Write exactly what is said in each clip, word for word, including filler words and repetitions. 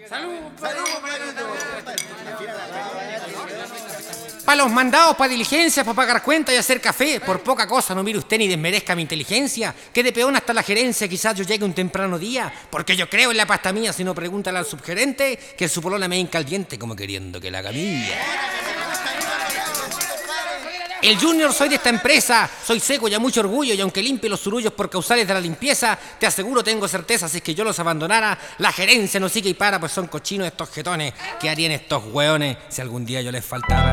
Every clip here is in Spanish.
¡Salud! Para los mandados, para diligencias, para pagar cuentas y hacer café. Por poca cosa no mire usted ni desmerezca mi inteligencia. Que de peón hasta la gerencia quizás yo llegue un temprano día. Porque yo creo en la pasta mía, si no pregúntale al subgerente que su polola me incaldiente como queriendo que la haga mía. El junior soy de esta empresa, soy seco y a mucho orgullo, y aunque limpie los zurullos por causales de la limpieza, te aseguro, tengo certeza, si es que yo los abandonara, la gerencia no sigue y para, pues son cochinos estos jetones. ¿Qué harían estos hueones si algún día yo les faltara?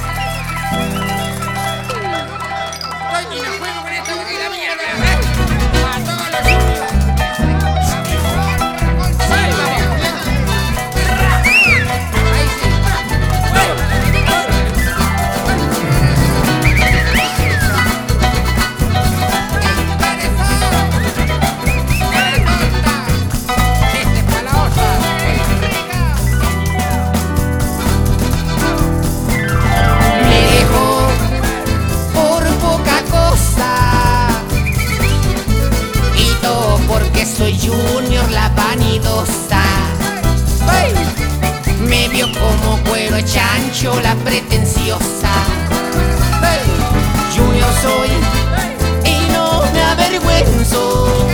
Soy Junior la vanidosa. ¡Hey! Me vio como cuero de chancho la pretenciosa. ¡Hey! Junior soy y no me avergüenzo.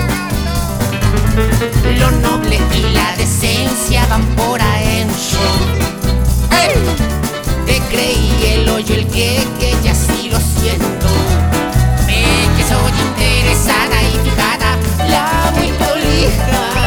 Lo noble y la decencia van por adentro. ¡Hey! Te creí el hoyo, el que, que ya sí lo siento. Ve que soy interesada y fijada, la muy prolija.